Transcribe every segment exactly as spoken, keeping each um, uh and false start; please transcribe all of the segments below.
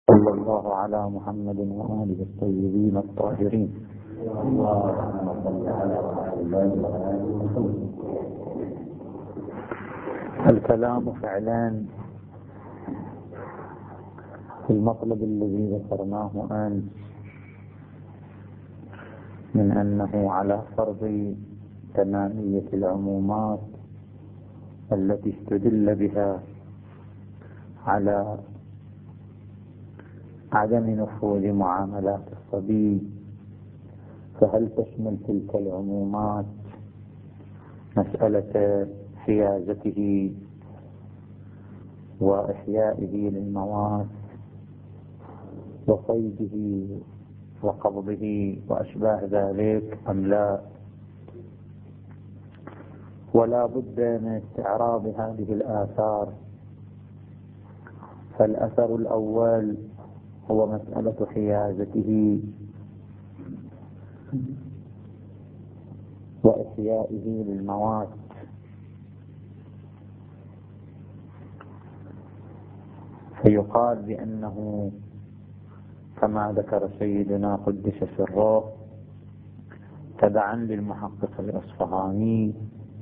صلى الله على محمد وآله الطيبين الطاهرين. الكلام فعلا في المطلب الذي ذكرناه آن من أنه على فرض تمامية العمومات التي استدل بها على عدم نفوذ معاملات الصبي، فهل تشمل تلك العمومات مسألة حيازته وإحيائه للمواد وصيده وقبضه وأشباه ذلك أم لا؟ ولا بد من استعراض هذه الآثار. فالأثر الأول هو مسألة حيازته وإحيائه للمواد. فيقال بأنه كما ذكر سيدنا قدس سره تبعا للمحقق الأصفهاني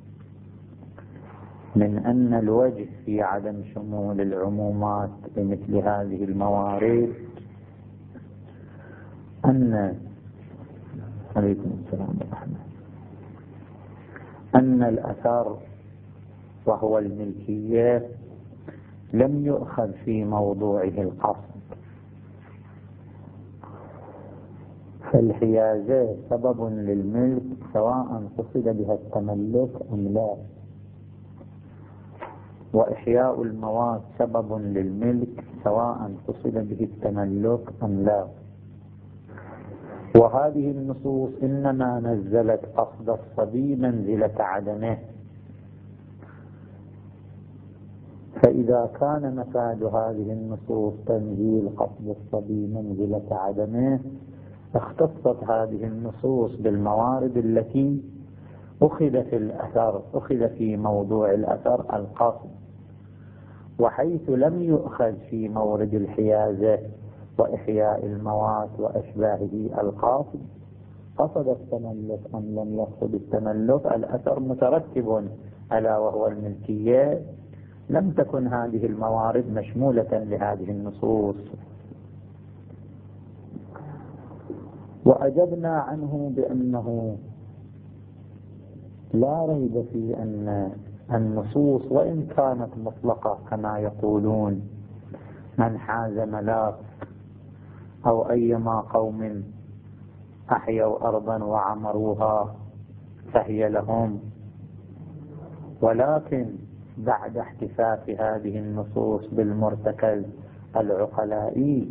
من أن الوجه في عدم شمول العمومات بمثل هذه الموارد أن عليكم السلام ورحمة أن الأثر وهو الملكية لم يؤخذ في موضوعه القصد، فالحيازة سبب للملك سواء قصد بها التملك أم لا، وإحياء المواد سبب للملك سواء قصد به التملك أم لا. وهذه النصوص إنما نزلت قصد الصبي منزلة عدمه، فإذا كان مفاد هذه النصوص تنزيل قصد الصبي منزلة عدمه، اختصت هذه النصوص بالموارد التي أخذ في الأثر أخذ في موضوع الأثر القصد، وحيث لم يؤخذ في مورد الحيازة وإحياء المواد وأشباهه القاصد قصد التملك أم لم يقصد التملك، الأثر مترتب ألا وهو الملكية، لم تكن هذه الموارد مشمولة لهذه النصوص. وأجبنا عنه بأنه لا ريب في أن النصوص وإن كانت مطلقة كما يقولون من حاز ملاك أو أيما قوم أحيوا أرضا وعمروها فهي لهم، ولكن بعد احتفاف هذه النصوص بالمرتكز العقلائي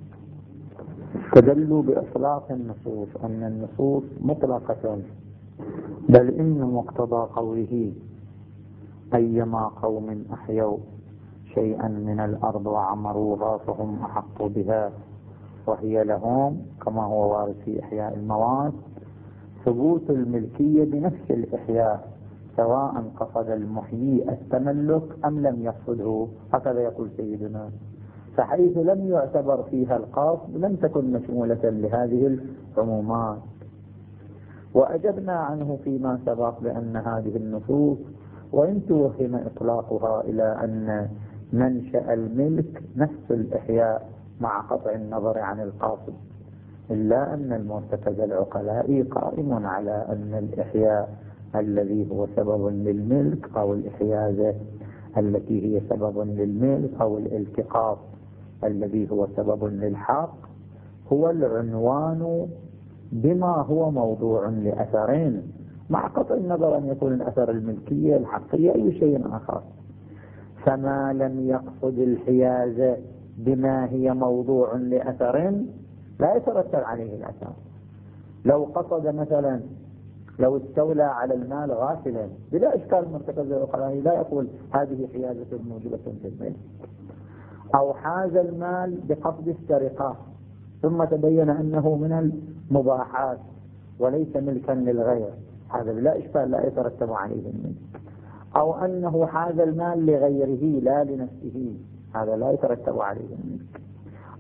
تدلوا بإطلاق النصوص أن النصوص مطلقة، بل إن مقتضى قوله أيما قوم أحيوا شيئا من الأرض وعمروها فهم أحق بها وهي لهم كما هو وارد في إحياء المواد، ثبوت الملكية بنفس الإحياء سواء قصد المحيي التملك أم لم يقصده، هكذا يقول سيدنا. فحيث لم يعتبر فيها القصد لم تكن مشمولة لهذه العمومات. وأجبنا عنه فيما سبق بأن هذه النصوص وإن توهم إطلاقها إلى أن منشأ الملك نفس الإحياء مع قطع النظر عن القاصد، إلا أن المرتكز العقلائي قائم على أن الإحياء الذي هو سبب للملك أو الإحيازة التي هي سبب للملك أو الالتقاط الذي هو سبب للحق هو العنوان بما هو موضوع لأثرين، مع قطع النظر أن يكون الأثر الملكية الحقية أي شيء آخر. فما لم يقصد الحيازة بما هي موضوع لأثر لا يترتب عليه الأثر. لو قصد مثلا لو استولى على المال غافلا بلا إشكال مرتكز العقلائي لا يقول هذه حيازة موجبة في الملك، أو حاز المال بقصد السرقة ثم تبين أنه من المباحات وليس ملكا للغير، هذا بلا إشكال لا يترتب عليه الملك. أو أنه حاز المال لغيره لا لنفسه، هذا لا يترتب عليه الملك.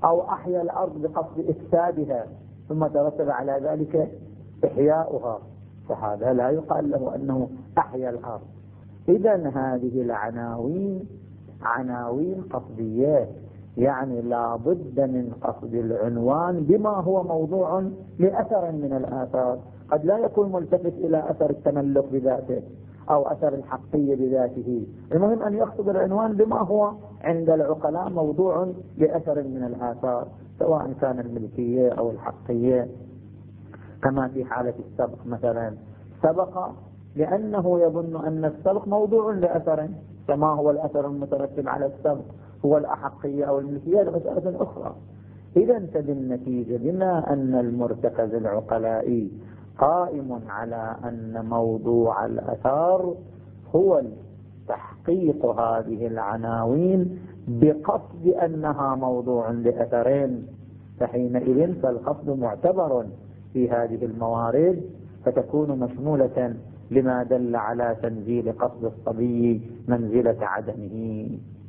أو أحيا الأرض بقصد إفسادها ثم ترتب على ذلك إحياؤها، فهذا لا يقال له أنه أحيا الأرض. إذن هذه العناوين عناوين قصدية، يعني لا بد من قصد العنوان بما هو موضوع لأثر من الآثار. قد لا يكون ملتفت إلى أثر التملك بذاته أو أثر الحقية بذاته، المهم أن يقصد العنوان بما هو عند العقلاء موضوع لأثر من الآثار، سواء كان الملكية أو الحقية. كما في حالة السبق مثلا، سبق لأنه يظن أن السبق موضوع لأثر، كما هو الأثر المترتب على السبق هو الأحقية أو الملكية لمسألة أخرى. إذا بالنتيجة بما أن المرتكز العقلائي قائم على أن موضوع الأثار هو تحقيق هذه العناوين بقصد أنها موضوع لأثرين، فحينئذ فالقصد معتبر في هذه الموارد، فتكون مشمولة لما دل على تنزيل قصد الصبي منزلة عدمه.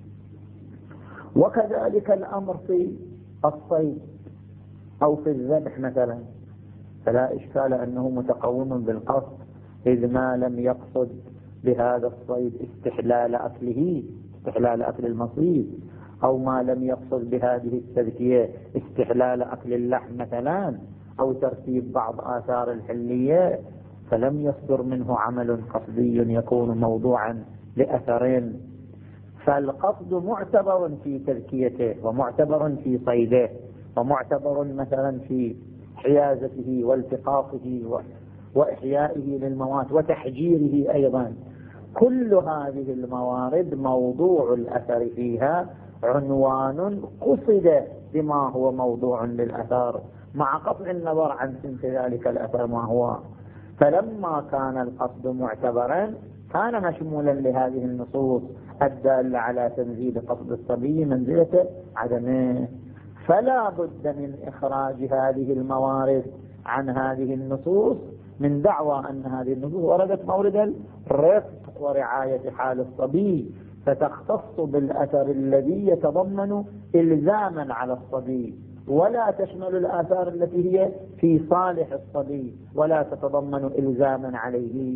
وكذلك الأمر في الصيد أو في الذبح مثلا، فلا إشكال أنه متقوم بالقصد، إذ ما لم يقصد بهذا الصيد استحلال أكله، استحلال أكل المصيد، أو ما لم يقصد بهذه التذكية استحلال أكل اللحم مثلا، أو ترتيب بعض آثار الحلية، فلم يصدر منه عمل قصدي يكون موضوعا لأثرين. فالقصد معتبر في تذكيته، ومعتبر في صيده، ومعتبر مثلا في حيازته والتقاطه وإحيائه للموات وتحجيره أيضا. كل هذه الموارد موضوع الأثر فيها عنوان قصد بما هو موضوع للأثر، مع قطع النظر عن سمت ذلك الأثر ما هو. فلما كان القصد معتبرا كان مشمولا لهذه النصوص الدالة على تنزيل قصد الصبي منزلة عدمه، فلا بد من إخراج هذه الموارد عن هذه النصوص من دعوى أن هذه النصوص وردت مورد الرفق ورعاية حال الصبي، فتختص بالأثر الذي يتضمن إلزاما على الصبي، ولا تشمل الآثار التي هي في صالح الصبي ولا تتضمن إلزاما عليه.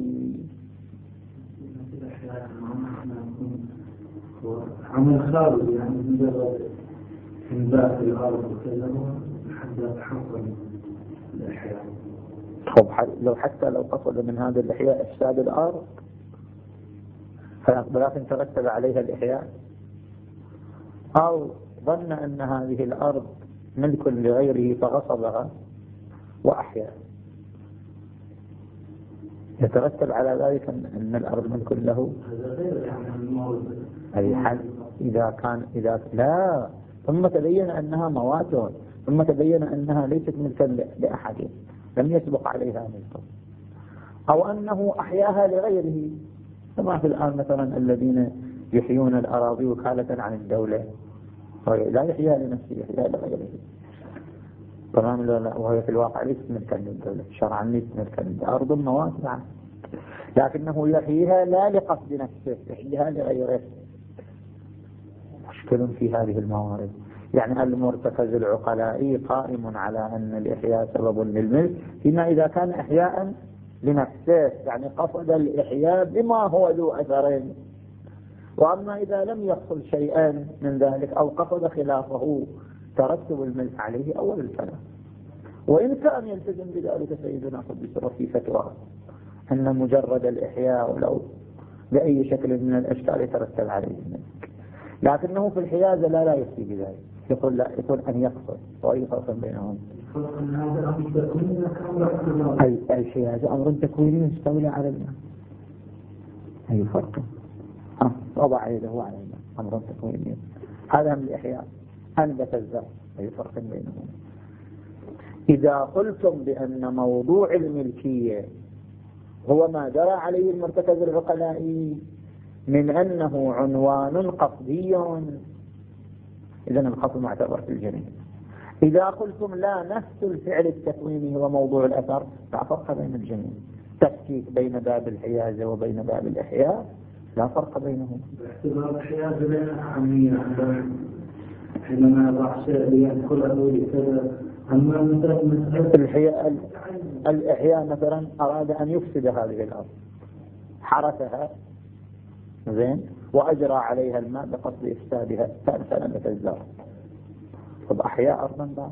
عمل خارج يعني مجرد انبات الارض وكذا حتى تحصل الاحياء. طب لو حتى لو قصد من هذا الاحياء افساد الارض، ولكن ترتب عليها الاحياء، او ظن ان هذه الارض ملك لغيره فغصبها واحيا، يترتب على ذلك ان الارض ملك له. هذا غير يعني الموضوع أي حال إذا كان إذا لا ثم تبين أنها موات، ثم تبين أنها ليست ملكا لأحد لم يسبق عليها ملك، أو أنه أحياها لغيره، كما في الآن مثلا الذين يحيون الأراضي وكالة عن الدولة، لا يحياها لنفسه يحياها لغيره، تمام لا، وهي في الواقع ليست ملكا للدولة شرعا، ليست ملكا للأرض موات، لكنه يحييها لا لقصد نفسه، يحييها لغيره. مشكل في هذه الموارد. يعني المرتكز العقلائي قائم على أن الإحياء سبب للملك فيما إذا كان إحياء لنفسه، يعني قصد الإحياء بما هو ذو أثرين. وأما إذا لم يحصل شيئا من ذلك أو قصد خلافه ترتب الملك عليه أول الكلام. وإن كان يلتزم بذلك سيدنا قدس في فتوى أن مجرد الإحياء ولو بأي شكل من الأشكال يترتب عليه الملك، لكنه في الحيازة لا لا يكفي بذلك، يقول لا، يقول أن يقصد. وأي فرق بينهم؟ أي الحيازة أمر تكويني مستولى على الماء، أي فرق؟ أه وضع يده على الماء أمر تكويني، هذا من الإحياء. أنبت الزرع، أي فرق بينهم؟ إذا قلتم بأن موضوع الملكية هو ما جرى عليه المرتكز العقلائي من أنه عنوان قصدي، إذن القصد معتبر في الجميع. إذا قلتم لا، نفس الفعل التكويني هو موضوع الأثر، لا فرق بين الجميع. تفكيك بين باب الحيازة وبين باب الإحياء لا فرق بينهم. باعتبار الحيازة لها أهمية، حينما يضع شيء ليأكله كذا. أما مثلا مسألة الإحياء الإحياء مثلا أراد أن يفسد هذه الأرض، حرثها زين وأجرى عليها الماء بقصد إفسادها، فأرسل نبت الزرع. طب أحياء أرضا بعد،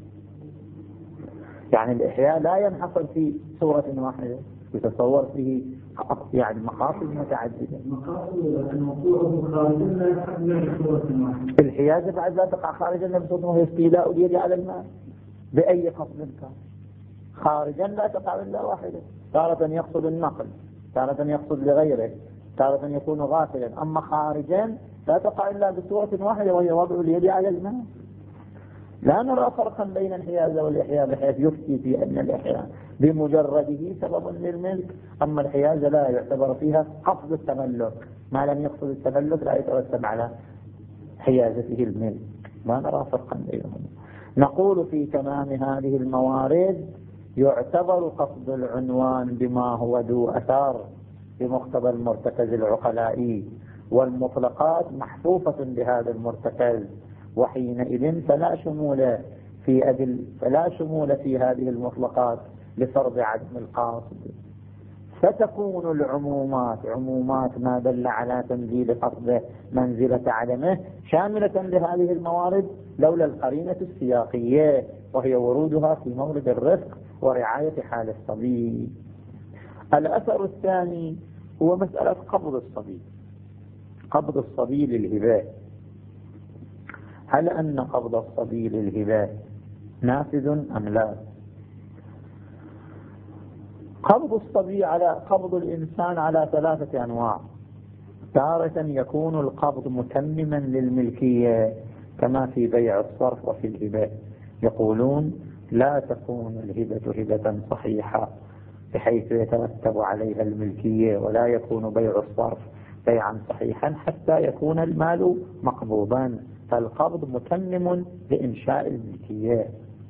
يعني الإحياء لا ينحصر في صورة واحدة، يتصور فيه يعني مقاصد متعددة. مقاصد لكن وقوعه خارجا لا يحمل صورة واحدة. الحيازة بعد لا تقع خارجا لبسوطه وهي استيلاء اليد على الماء بأي قصد كان. خارجا لا تقع إلا واحدة، تارة يقصد النقل، تارة يقصد لغيره، تارة يكون غافلا. أما خارجا لا تقع إلا بصورة واحدة وهي وضع اليد على الماء. لا نرى فرقا بين الحيازة والإحياء بحيث يفتي في أن الإحياء بمجرده سبب للملك، أما الحيازة لا يعتبر فيها قصد التملك، ما لم يقصد التملك لا يترتب على حيازته الملك. ما نرى فرقا بينهم. نقول في تمام هذه الموارد يعتبر قصد العنوان بما هو ذو أثار بمقتضى المرتكز العقلائي، والمطلقات محفوفة بهذا المرتكز، وحينئذ فلا شمول في أدل فلا شمول في هذه المطلقات لفرض عدم القاصد. فتكون العمومات عمومات ما دل على تنزيل قصده منزلة عدمه شاملة لهذه الموارد لولا القرينة السياقية، وهي ورودها في مورد الرفق ورعاية حال الصبي. الأثر الثاني هو مسألة قبض الصبي. قبض الصبي للهبة، هل أن قبض الصبي للهبة نافذ أم لا؟ قبض الصبي على قبض الإنسان على ثلاثة أنواع. تارة يكون القبض متمما للملكية كما في بيع الصرف وفي الهبة. يقولون لا تكون الهبة هبة صحيحة بحيث يترتب عليها الملكية، ولا يكون بيع الصرف بيعا صحيحا حتى يكون المال مقبوضا، فالقبض متمم لإنشاء الملكية.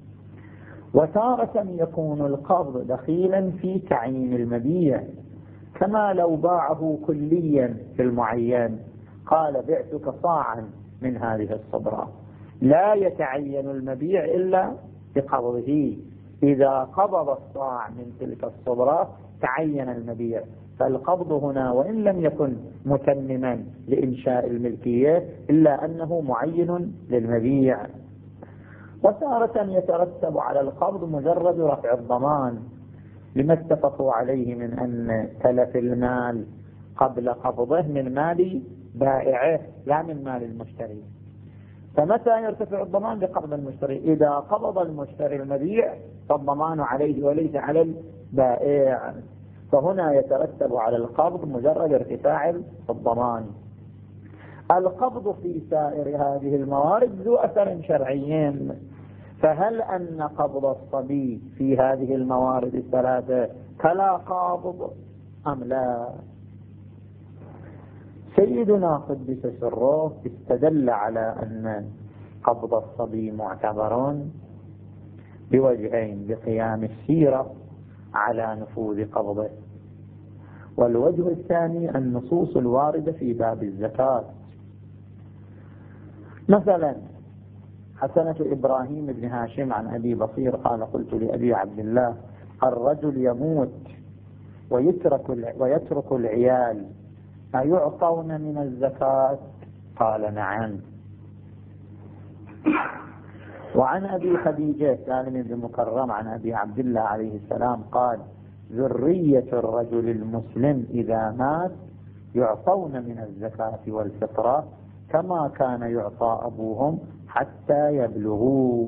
وتارة يكون القبض دخيلا في تعيين المبيع، كما لو باعه كليا في المعين، قال بعتك صاعا من هذه الصبرة، لا يتعين المبيع إلا بقبضه. إذا قبض الصاع من تلك الصبرة تعين المبيع، فالقبض هنا وإن لم يكن متمما لإنشاء الملكية إلا أنه معين للمبيع. وتارة يترتب على القبض مجرد رفع الضمان لما اتفقوا عليه من أن تلف المال قبل قبضه من مال بائعه لا من مال المشتري. فمتى يرتفع الضمان؟ بقبض المشتري. إذا قبض المشتري المبيع فالضمان عليه وليس على البائع، فهنا يترتب على القبض مجرد ارتفاع الضمان. القبض في سائر هذه الموارد ذو أثر شرعي، فهل أن قبض الصبي في هذه الموارد الثلاثة كلا قابض أم لا؟ سيدنا قدس سره استدل على أن قبض الصبي معتبر بوجهين: بقيام السيرة على نفوذ قبضه، والوجه الثاني النصوص الواردة في باب الزكاة. مثلا حسنة إبراهيم بن هاشم عن أبي بصير قال: قلت لأبي عبد الله: الرجل يموت ويترك ويترك العيال أيعطون من الزكاة؟ قال: نعم. وعن أبي خديجة سالم بن مكرم عن أبي عبد الله عليه السلام قال: ذرية الرجل المسلم إذا مات يعطون من الزكاة والفطرة كما كان يعطى أبوهم حتى يبلغوا.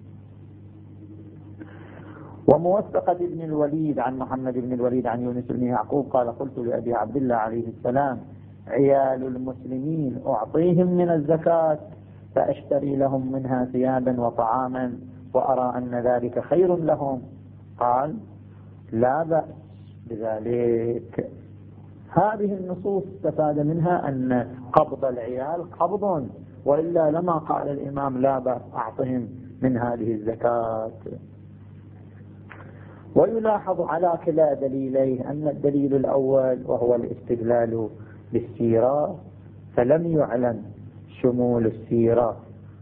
وموثقة ابن الوليد عن محمد بن الوليد عن يونس بن يعقوب قال: قلت لأبي عبد الله عليه السلام: عيال المسلمين أعطيهم من الزكاة فأشتري لهم منها ثيابا وطعاما وأرى أن ذلك خير لهم. قال: لا بأس بذلك. هذه النصوص استفاد منها أن قبض العيال قبض، وإلا لما قال الإمام: لا بأس أعطهم من هذه الزكاة. ويلاحظ على كلا دليليه أن الدليل الأول وهو الاستدلال بالسيرة فلم يعلم شمول السيرة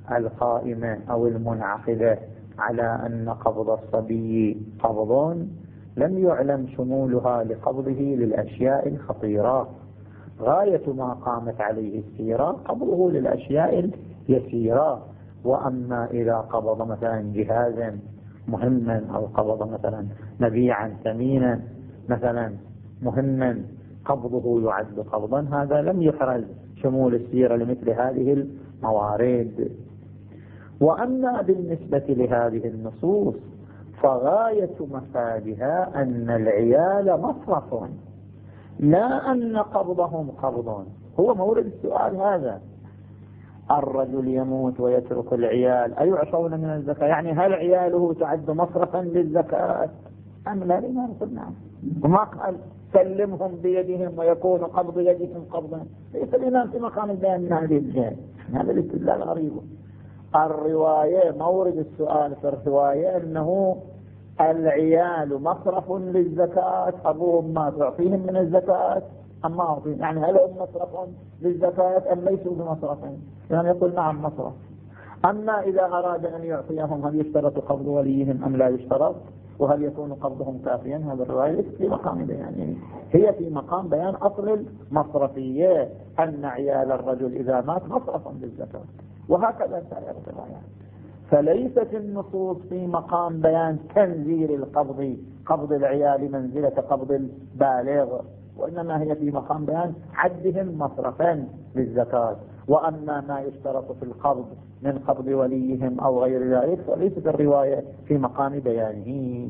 القائمة أو المنعقدة على أن قبض الصبي قبض لم يعلم شمولها لقبضه للأشياء الخطيرة. غاية ما قامت عليه السيرة قبضه للأشياء اليسيرة. وأما إذا قبض مثلا جهازا مهما أو قبض مثلا مبيعا ثمينا مثلا مهما قبضه يعد قبضا، هذا لم يحرز شمول السيرة لمثل هذه الموارد. وأما بالنسبة لهذه النصوص فغاية مفادها أن العيال مصرف، لا أن قبضهم قبض. هو مورد السؤال هذا. الرجل يموت ويترك العيال أيعطون من الزكاة؟ يعني هل عياله تعد مصرفا للزكاة أم لا؟ لما نقول نعم. وما قال سلمهم بيدهم ويكون قبض يدهم قبضا. ليس الإمام في مقام البيان من هذه الجهة. هذا الاستدلال غريب. الرواية مورد السؤال في الرواية أنه العيال مصرف للزكاة، أبوهم ما تعطيهم من الزكاة أم ما أعطيهم؟ يعني هل هم مصرف للزكاة أم ليسوا بمصرفين؟ يعني يقول نعم مصرف. أما إذا أراد أن يعطيهم هل يشترط قبض وليهم أم لا يشترط؟ وهل يكون قبضهم كافيا؟ هذا الرواية ليست في مقام بيان، هي في مقام بيان أصل المصرفية، أن عيال الرجل إذا مات مصرف للزكاة، وهكذا سائر الروايات. فليست النصوص في مقام بيان تنزيل القبض، قبض العيال منزلة قبض البالغ، وإنما هي في مقام بيان عدهم مصرفا للزكاة. وأما ما يشترط في القبض من قبض وليهم أو غير ذلك فليست الرواية في مقام بيانه.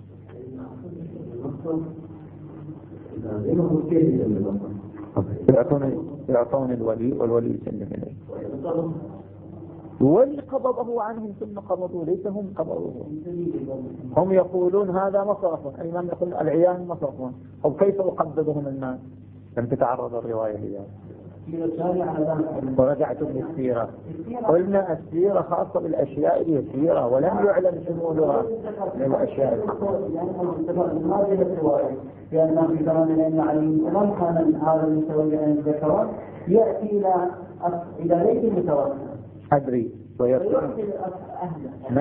يعطون الولي والولي يسلم إليه. الولي قبضه عنهم ثم قبضوا، ليس هم قبضوه. هم يقولون هذا مصرف، الإمام يقول العيال مصرف. أو كيف أقبضهم الناس؟ لم تتعرض الرواية لذلك. ورجعتم للسيرة، قلنا السيرة خاصة بالأشياء اليسيرة ولم يعلم شمولها للأشياء الرواية. لأن في زمان الأئمة عليهم السلام كان هذا المتوجه عن الذكرات يأتي إلى إلى ليس المتوجه أدري ويأتي من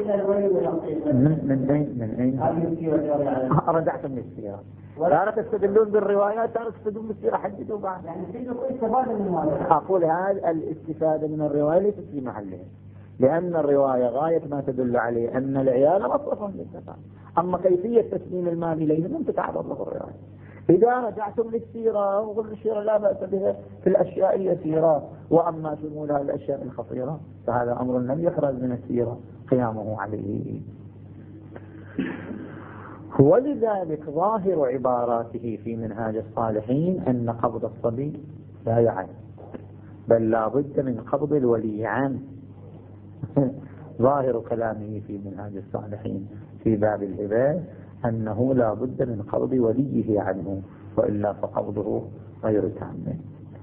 من أين من أين رجعتم للسيرة. لا تستدلون بالروايات، لا تستدلون بالسيرة، حددوا بعد. يعني في استفادة من هذا. أقول هذا الاستفادة من الرواية ليست في محلها، لأن الرواية غاية ما تدل عليه أن العيال مصرفا للزكاة. أما كيفية تسليم المال إليهم لم تتعرض له الرواية. إذا رجعتم للسيرة وقل السيرة لا بأس بها في الأشياء اليسيرة، وأما شمولها الأشياء الخطيرة فهذا أمر لم يخرج من السيرة قيامه عليه. ولذلك ظاهر عباراته في منهاج الصالحين أن قبض الصبي لا يعد، بل لا بد من قبض الولي عنه. ظاهر كلامه في منهاج الصالحين في باب الهبة أنه لا بد من قبض وليه عنه، وإلا فقبضه غير تام.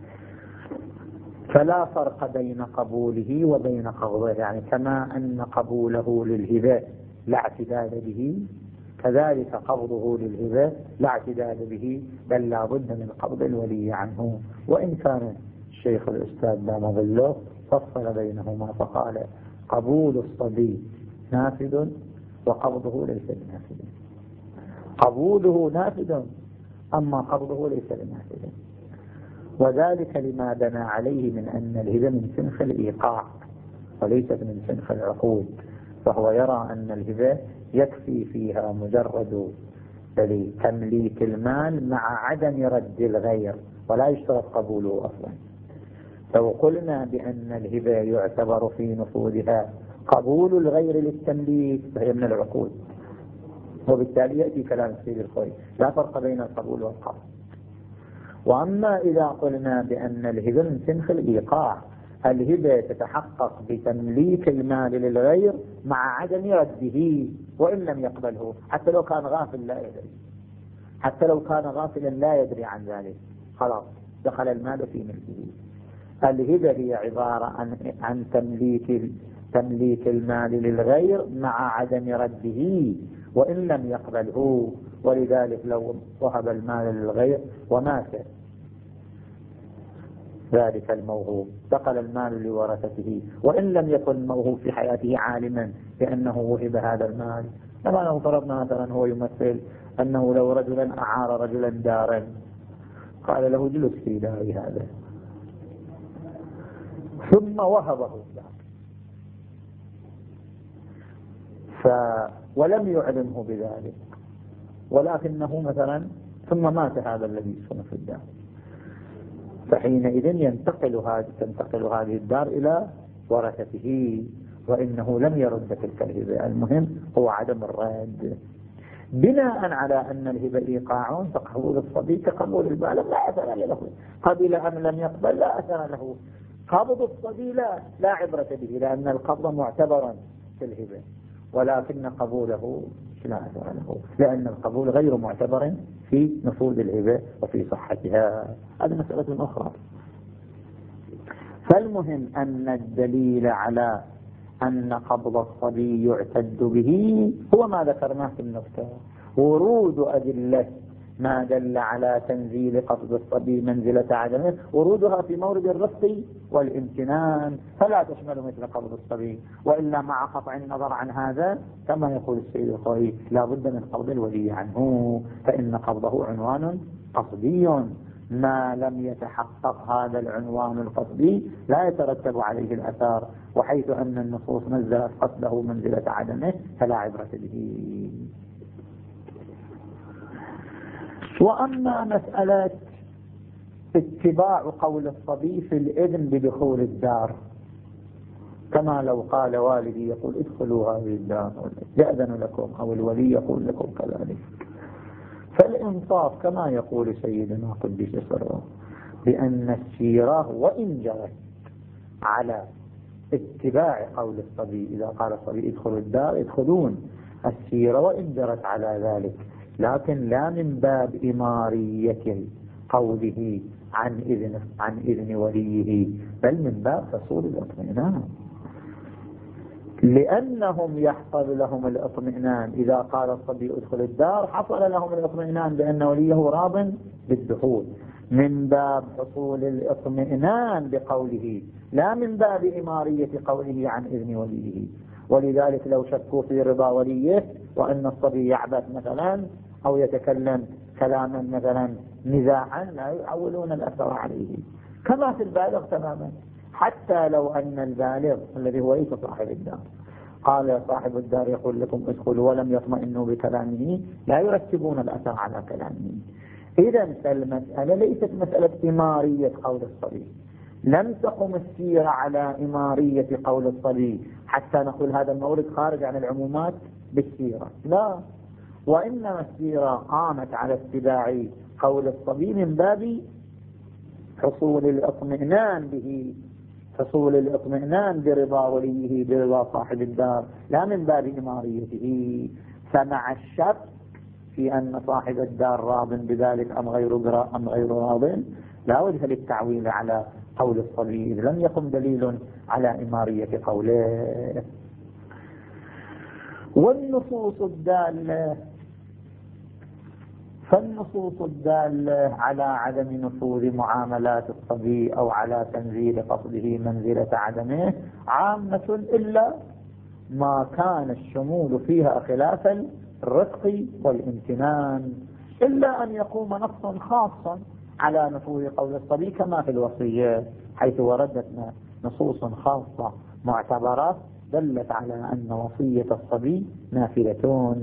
فلا فرق بين قبوله وبين قبضه، يعني كما أن قبوله للهبة لا اعتداد به، كذلك قبضه للهبة لا اعتداد به، بل لا بد من قبض الولي عنه. وإن كان الشيخ الأستاذ دام ظله فصل بينهما فقال قبول الصبي نافذ وقبضه ليس بنافذ. قبوله نافذ أما قبضه ليس بنافذ، وذلك لما بنى عليه من أن الهبة من سنخ الإيقاع وليست من سنخ العقود، فهو يرى أن الهبة يكفي فيها مجرد تمليك المال مع عدم رد الغير، ولا يشترط قبوله أصلا. لو قلنا بأن الهبة يعتبر في نفوذها قبول الغير للتمليك فهي من العقود، وبالتالي يأتي كلام سيد الخوي لا فرق بين القبول والقبض. وأما إذا قلنا بأن الهبة من سنخ الإيقاع، الهبة تتحقق بتمليك المال للغير مع عدم رده وإن لم يقبله، حتى لو كان غافل لا يدري، حتى لو كان غافلا لا يدري عن ذلك، خلاص دخل المال في ملكه. الهبة هي عبارة عن, عن تمليك تمليك المال للغير مع عدم رده وإن لم يقبله. ولذلك لو وهب المال للغير ومات ذلك الموهوب، انتقل المال لورثته، وإن لم يكن موهوب في حياته عالما بأنه وهب هذا المال. كما لو فرضنا مثلا هو يمثل أنه لو رجلا أعار رجلا دارا قال له جلس في داري هذا، ثم وهبه الدار ف... ولم يعلمه بذلك، ولكنه مثلا ثم مات هذا الذي يسكن في الدار، فحينئذ ينتقل هذه تنتقل هذه الدار إلى ورثته، وإنه لم يرد تلك الهبة. المهم هو عدم الرد، بناء على أن الهبة إيقاع، فقبول الصبي كقبول البالغ لا أثر له، قبل أم لم يقبل لا أثر له. قبض الصبي لا لا عبرة به، لأن القبض معتبرا في الهبة، ولكن قبوله لا أثر له، لأن القبول غير معتبر في نفوذ الهبة وفي صحتها. هذه مسألة أخرى. فالمهم أن الدليل على أن قبض الصبي يعتد به هو ما ذكرناه في النكتة، ورود أدلة ما دل على تنزيل قبض الصبي منزلة عدمه، ورودها في مورد الرفق والامتنان، فلا تشمل مثل قبض الصبي. وإلا مع قطع النظر عن هذا كما يقول السيد الخوئي لا بد من قبض الولي عنه، فإن قبضه عنوان قصدي، ما لم يتحقق هذا العنوان القصدي لا يترتب عليه الأثار، وحيث أن النصوص نزلت قصده منزلة عدمه فلا عبرة به. وأما مسألة اتباع قول الصبي في الإذن بدخول الدار، كما لو قال والدي يقول ادخلوا هذه الدار يأذن لكم، أو الولي يقول لكم كذلك، فالإنصاف كما يقول سيدنا قدس سره بأن السيرة وإن جرت على اتباع قول الصبي، إذا قال الصبي ادخلوا الدار ادخلون، السيرة وإن جرت على ذلك، لكن لا من باب إمارية قوله عن إذن, عن إذن وليه، بل من باب حصول الاطمئنان، لأنهم يحصل لهم الاطمئنان. إذا قال الصبي ادخل الدار حصل لهم الاطمئنان بأن وليه راض بالدخول، من باب حصول الاطمئنان بقوله، لا من باب إمارية قوله عن إذن وليه. ولذلك لو شكوا في رضا وليه وأن الصبي يعبث مثلا أو يتكلم كلاما مثلا نزاعا لا يعولون الأثر عليه، كما في البالغ تماما. حتى لو أن البالغ الذي هو ليس صاحب الدار قال صاحب الدار يقول لكم ادخلوا ولم يطمئنوا بكلامه، لا يرتبون الأثر على كلامه. إذن فالمسألة ليست مسألة إمارية قول الصبي، لم تقم السيرة على إمارية قول الصبي حتى نقول هذا المورد خارج عن العمومات بالسيرة، لا، وإنما السيرة قامت على اتباع قول الصبي من باب حصول الاطمئنان به، حصول الاطمئنان برضا وليه برضا صاحب الدار، لا من باب إماريته. فمع الشك في أن صاحب الدار راض بذلك أم غير أم غير راض لا وجه للتعويل على قول الصبي، إذ لم يقم دليل على إمارية قوله. والنصوص الدالة فالنصوص الدالة على عدم نفوذ معاملات الصبي أو على تنزيل قصده منزلة عدمه عامة، إلا ما كان الشمول فيها خلاف الرفق والامتنان، إلا أن يقوم نص خاص على نفوذ قول الصبي كما في الوصية، حيث وردت نصوص خاصة معتبرة دلت على أن وصية الصبي نافلة.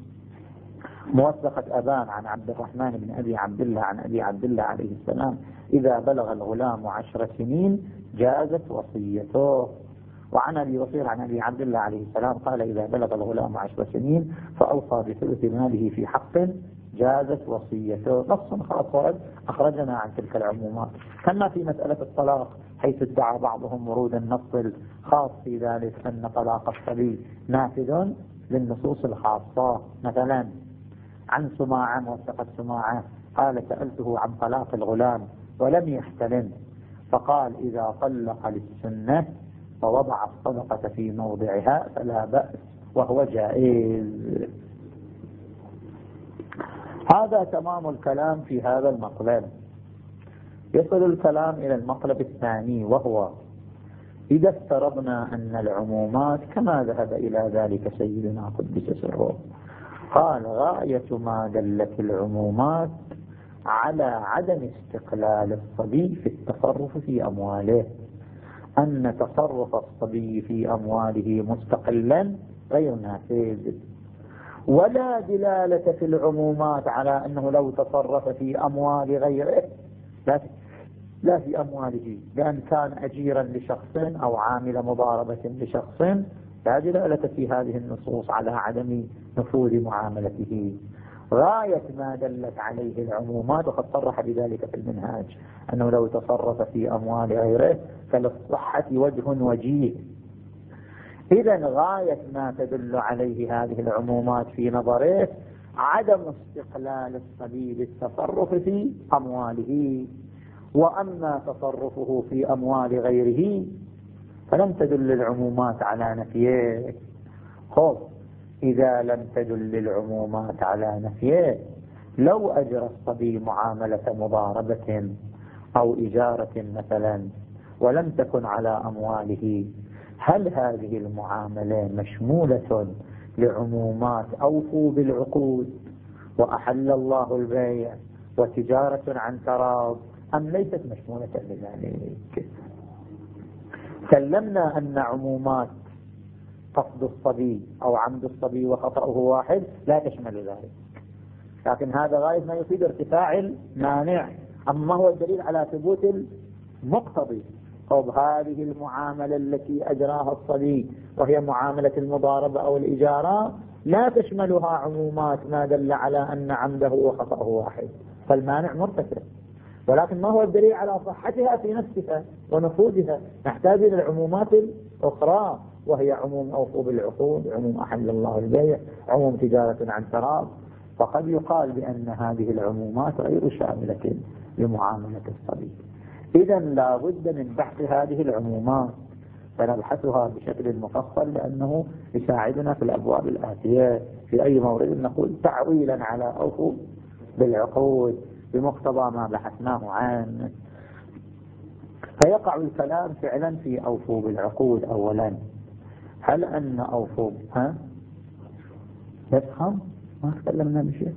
موثقة أبان عن عبد الرحمن بن أبي عبد الله عن أبي عبد الله عليه السلام إذا بلغ الغلام عشر سنين جازت وصيته. وعن أبي بصير عن أبي عبد الله عليه السلام قال إذا بلغ الغلام عشر سنين فأوصى بثلث ماله في حق جازت وصيته. نص خاص ورد أخرجنا عن تلك العمومات. كما في مسألة الطلاق حيث ادعى بعضهم ورود النص الخاص في ذلك أن طلاق الصبي نافذ للنصوص الخاصة. مثلا عن سماعة موثقة سماعة قال سألته عن طلاق الغلام ولم يحتلم، فقال إذا طلق للسنة ووضع الصدقة في موضعها فلا بأس وهو جائز. هذا تمام الكلام في هذا المطلب. يصل الكلام إلى المطلب الثاني، وهو إذا افترضنا أن العمومات كما ذهب إلى ذلك سيدنا قدس سره، قال غاية ما دلت العمومات على عدم استقلال الصبي في التصرف في أمواله، أن تصرف الصبي في أمواله مستقلا غير نافذ، ولا دلالة في العمومات على أنه لو تصرف في أموال غيره لا لا في أمواله، لأن كان أجيرا لشخص أو عامل مضاربة لشخص، لا دلالة في هذه النصوص على عدم نفوذ معاملته. غاية ما دلت عليه العمومات، وقد صرح بذلك في المنهاج، أنه لو تصرف في أموال غيره فللصحة وجه وجيه. إذن غاية ما تدل عليه هذه العمومات في نظره عدم استقلال الصبي بالتصرف في أمواله، وأما تصرفه في أموال غيره فلم تدل العمومات على نفيه. خب إذا لم تدل العمومات على نفيه، لو أجرى الصبي معاملة مضاربة أو إجارة مثلا ولم تكن على أمواله، هل هذه المعاملة مشمولة لعمومات أوفوا بالعقود وأحل الله البيع وتجارة عن تراض، أم ليست مشمولة لذلك؟ سلمنا أن عمومات قصد الصبي أو عمد الصبي وخطأه واحد لا تشمل ذلك، لكن هذا غاية ما يفيد ارتفاع المانع. أما ما هو الدليل على ثبوت المقتضي؟ طب هذه المعاملة التي أجراها الصبي وهي معاملة المضاربة أو الإجارة لا تشملها عمومات ما دل على أن عمده وخطأه واحد، فالمانع مرتفع. ولكن ما هو الدليل على صحتها في نفسها ونفوذها؟ نحتاج إلى العمومات الأخرى، وهي عموم أوفوا بالعقود، عموم أحل الله البيع، عموم تجارة عن تراض. فقد يقال بأن هذه العمومات غير شاملة لمعاملة الصبي. إذن لا بد من بحث هذه العمومات، فنبحثها بشكل مفصل، لأنه يساعدنا في الأبواب الآتية في أي مورد نقول تعويلا على أوفوا بالعقود بمقتضى ما بحثناه عنه. فيقع الكلام فعلا في أوفوا بالعقود. أولا، هل أن أوفوا ها يفهم ما تكلمنا بشيء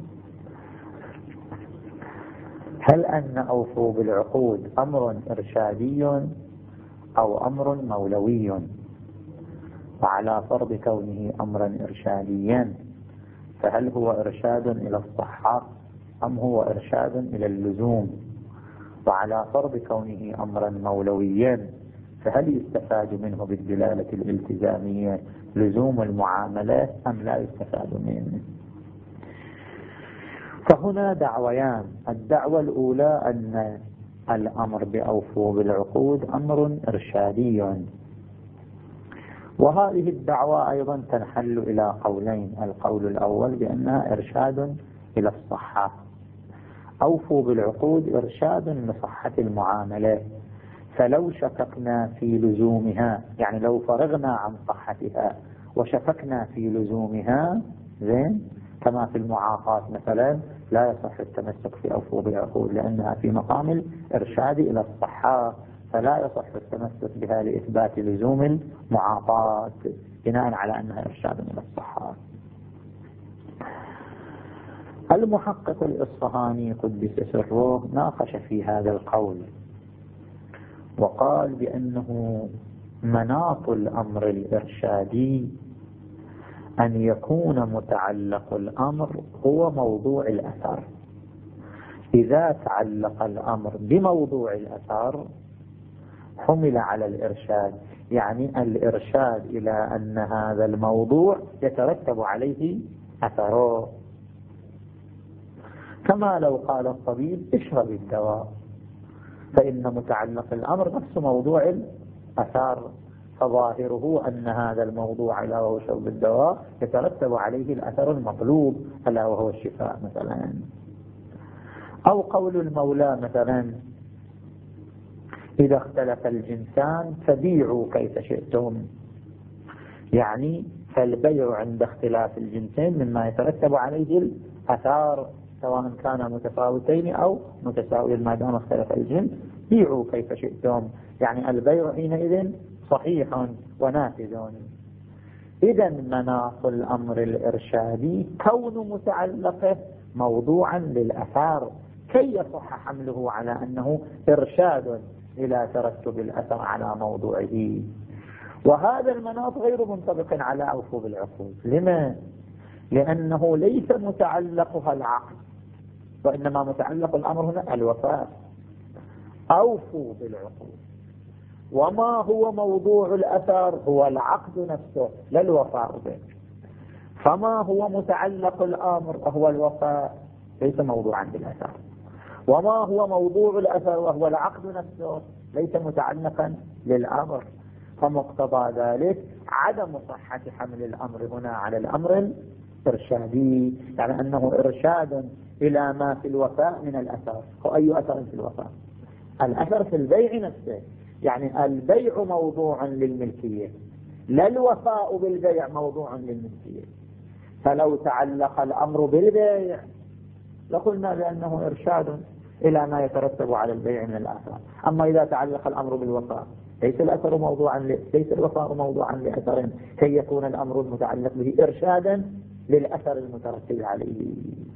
هل أن أوفوا بالعقود أمر إرشادي أو أمر مولوي؟ وعلى فرض كونه أمرا إرشاديا، فهل هو إرشاد إلى الصحة أم هو إرشاد إلى اللزوم؟ وعلى فرض كونه أمرا مولويا، فهل يستفاد منه بالدلالة الالتزامية لزوم المعاملات أم لا يستفاد منه؟ فهنا دعويان. الدعوة الأولى أن الأمر بأوفوا بالعقود أمر إرشادي، وهذه الدعوة أيضا تنحل إلى قولين. القول الأول بأنها إرشاد إلى الصحة، أوفوا بالعقود إرشاد لصحة المعاملة، فلو شككنا في لزومها، يعني لو فرغنا عن صحتها وشككنا في لزومها، زين، كما في المعاقات مثلا، لا يصح التمسك في أوفوا بالعقود لأنها في مقام الإرشاد إلى الصحة، فلا يصح التمسك بها لإثبات لزوم المعاقات بناء على أنها إرشاد إلى الصحة. المحقق الإصفهاني قدس سره ناقش في هذا القول، وقال بأنه مناط الأمر الإرشادي أن يكون متعلق الأمر هو موضوع الأثر. إذا تعلق الأمر بموضوع الأثر حمل على الإرشاد، يعني الإرشاد إلى أن هذا الموضوع يترتب عليه أثره. كما لو قال الطبيب اشرب الدواء، فإن متعلق الأمر نفس موضوع الأثر، فظاهره أن هذا الموضوع ألا وهو شرب الدواء يترتب عليه الأثر المطلوب ألا وهو الشفاء مثلا. أو قول المولى مثلا إذا اختلف الجنسان فبيعوا كيف شئتم، يعني فالبيع عند اختلاف الجنسين مما يترتب عليه الأثار، سواء كانا متفاوتين أو متساويين ما دام اختلف الجنس بيعوا كيف شئتم، يعني البيع حينئذ صحيح ونافذ. إذا مناط الأمر الإرشادي كون متعلقه موضوعا للأثار كي يصح حمله على أنه إرشاد إلى ترتب الأثر على موضوعه. وهذا المناط غير منطبق على أوفوا بالعقود. لما؟ لأنه ليس متعلقها العقد، وإنما متعلق الأمر هنا الوفاء. أوفوا بالعقود، وما هو موضوع الأثر هو العقد نفسه لا الوفاء به. فما هو متعلق الأمر وهو الوفاء ليس موضوعا بالأثر، وما هو موضوع الأثر وهو العقد نفسه ليس متعلقا للأمر. فمقتضى ذلك عدم صحة حمل الأمر هنا على الأمر الإرشادي، يعني أنه إرشاد إلى ما في الوفاء من الأثر. وأي أثر في الوفاء؟ الأثر في البيع نفسه، يعني البيع موضوع للملكية لا الوفاء بالبيع موضوع للملكية. فلو تعلق الأمر بالبيع لقلنا بأنه إرشاد إلى ما يترتب على البيع من الآثار. أما إذا تعلق الأمر بالوفاء ليس الأثر موضوعا ل... ليس الوفاء موضوعا لأثر كي يكون الأمر المتعلق به إرشادا للأثر المترتب عليه.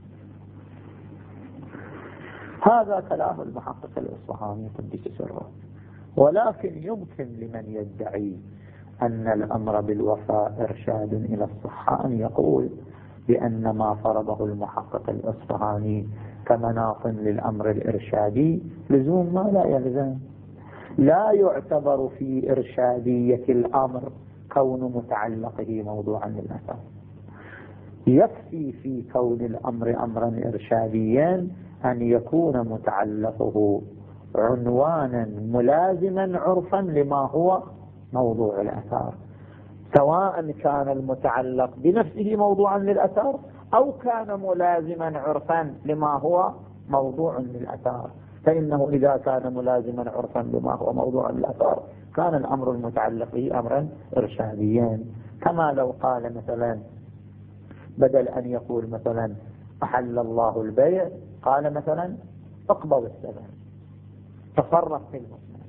هذا كلام المحقق الإصفهاني قدس سره. ولكن يمكن لمن يدعي أن الأمر بالوفاء إرشاد إلى الصحة أن يقول بأن ما فرضه المحقق الإصفهاني كمناط للأمر الإرشادي لزوم ما لا يلزم. لا يعتبر في إرشادية الأمر كون متعلقه موضوعا للأثر. يكفي في كون الأمر أمرا إرشاديا أن يكون متعلقه عنوانا ملازما عرفا لما هو موضوع الأثر، سواء كان المتعلق بنفسه موضوعا للأثر أو كان ملازما عرفا لما هو موضوع للأثر. فإنه إذا كان ملازما عرفا لما هو موضوع للأثر كان الأمر المتعلق به أمرا إرشاديا. كما لو قال مثلا بدل أن يقول مثلا أحل الله البيع قال مثلا اقبض الثمن، تصرف في المثمن.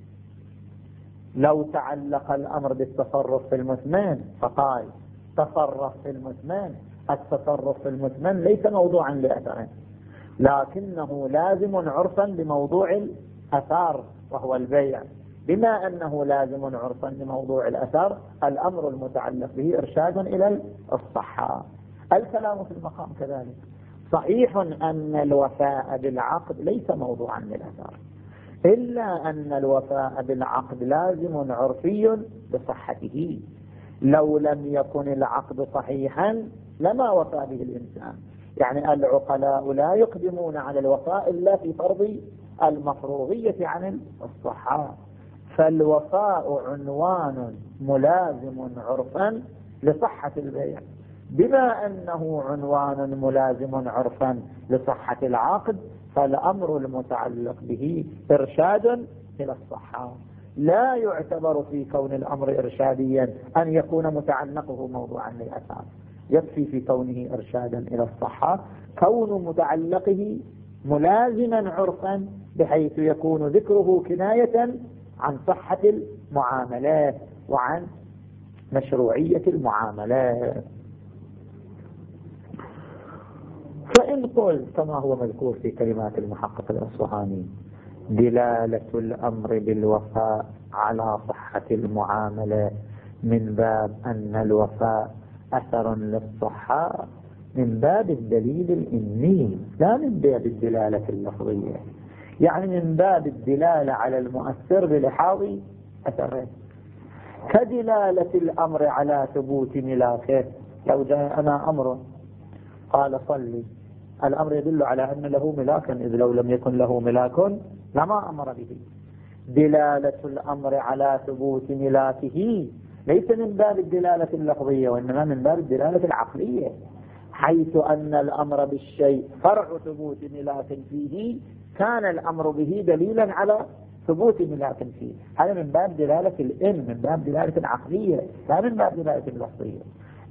لو تعلق الأمر بالتصرف في المثمن فقال تصرف في المثمن، التصرف في المثمن ليس موضوعا لأثر لكنه لازم عرفا لموضوع الأثار وهو البيع. بما أنه لازم عرفا لموضوع الأثار الأمر المتعلق به إرشاد إلى الصحة. الكلام في المقام كذلك. صحيح أن الوفاء بالعقد ليس موضوعا للأثار، إلا أن الوفاء بالعقد لازم عرفي بصحته. لو لم يكن العقد صحيحا لما وفى به الإنسان. يعني العقلاء لا يقدمون على الوفاء إلا في فرض المفروضية عن الصحة. فالوفاء عنوان ملازم عرفا لصحة البيع. بما أنه عنوان ملازم عرفا لصحة العقد فالأمر المتعلق به إرشاد إلى الصحة. لا يعتبر في كون الأمر إرشاديا أن يكون متعلقه موضوعا للأثار، يكفي في كونه إرشادا إلى الصحة كون متعلقه ملازما عرفا بحيث يكون ذكره كناية عن صحة المعاملات وعن مشروعية المعاملات. فإن قلت كما هو مذكور في كلمات المحقق الأصفهاني دلالة الأمر بالوفاء على صحة المعاملة من باب أن الوفاء أثر للصحة من باب الدليل الإني لا من باب الدلالة اللفظية، يعني من باب الدلالة على المؤثر بلحاظ أثره، كدلالة الأمر على ثبوت ملاكه. لو جاء أنا أمر قال صلي، الأمر يدل على أن له ملاكا، إذ لو لم يكن له ملاك لما أمر به. دلالة الأمر على ثبوت ملاكه ليس من باب الدلالة اللفظية وإنما من باب الدلالة العقلية، حيث أن الأمر بالشيء فرع ثبوت ملاك فيه كان الأمر به دليلا على ثبوت ملاك فيه. هذا من باب دلالة الإن، من باب دلالة العقلية لا من باب دلالة اللفظية.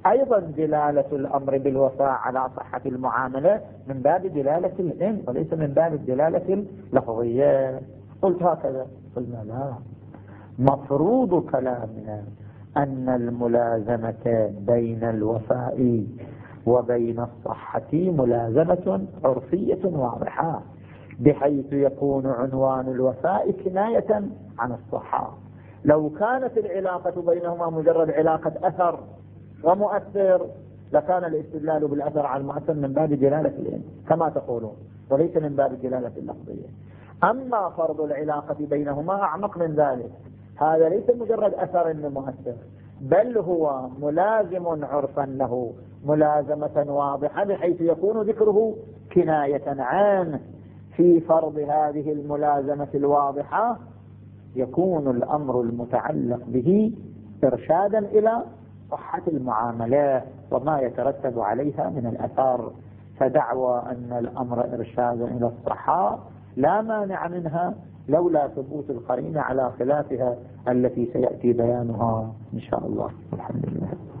أيضا دلالة الأمر بالوفاء على صحة المعاملة من باب دلالة العلم وليس من باب الدلالة اللفظية. قلت هكذا، قلنا لا، مفروض كلامنا أن الملازمة بين الوفاء وبين الصحة ملازمة عرفية واضحة، بحيث يكون عنوان الوفاء كناية عن الصحة. لو كانت العلاقة بينهما مجرد علاقة أثر ومؤثر لكان الاستدلال بالأثر على المؤثر من باب دلالة العلم كما تقولون وليس من باب الدلالة اللفظية. أما فرض العلاقة بينهما أعمق من ذلك، هذا ليس مجرد أثر مؤثر، بل هو ملازم عرفا له ملازمة واضحة، بحيث يكون ذكره كناية عنه. في فرض هذه الملازمة الواضحة يكون الأمر المتعلق به إرشادا إلى صحة المعاملة وما يترتب عليها من الأثار. فدعوى أن الأمر إرشادا إلى الصحة لا مانع منها لولا ثبوت القرينة على خلافها التي سيأتي بيانها إن شاء الله. الحمد لله.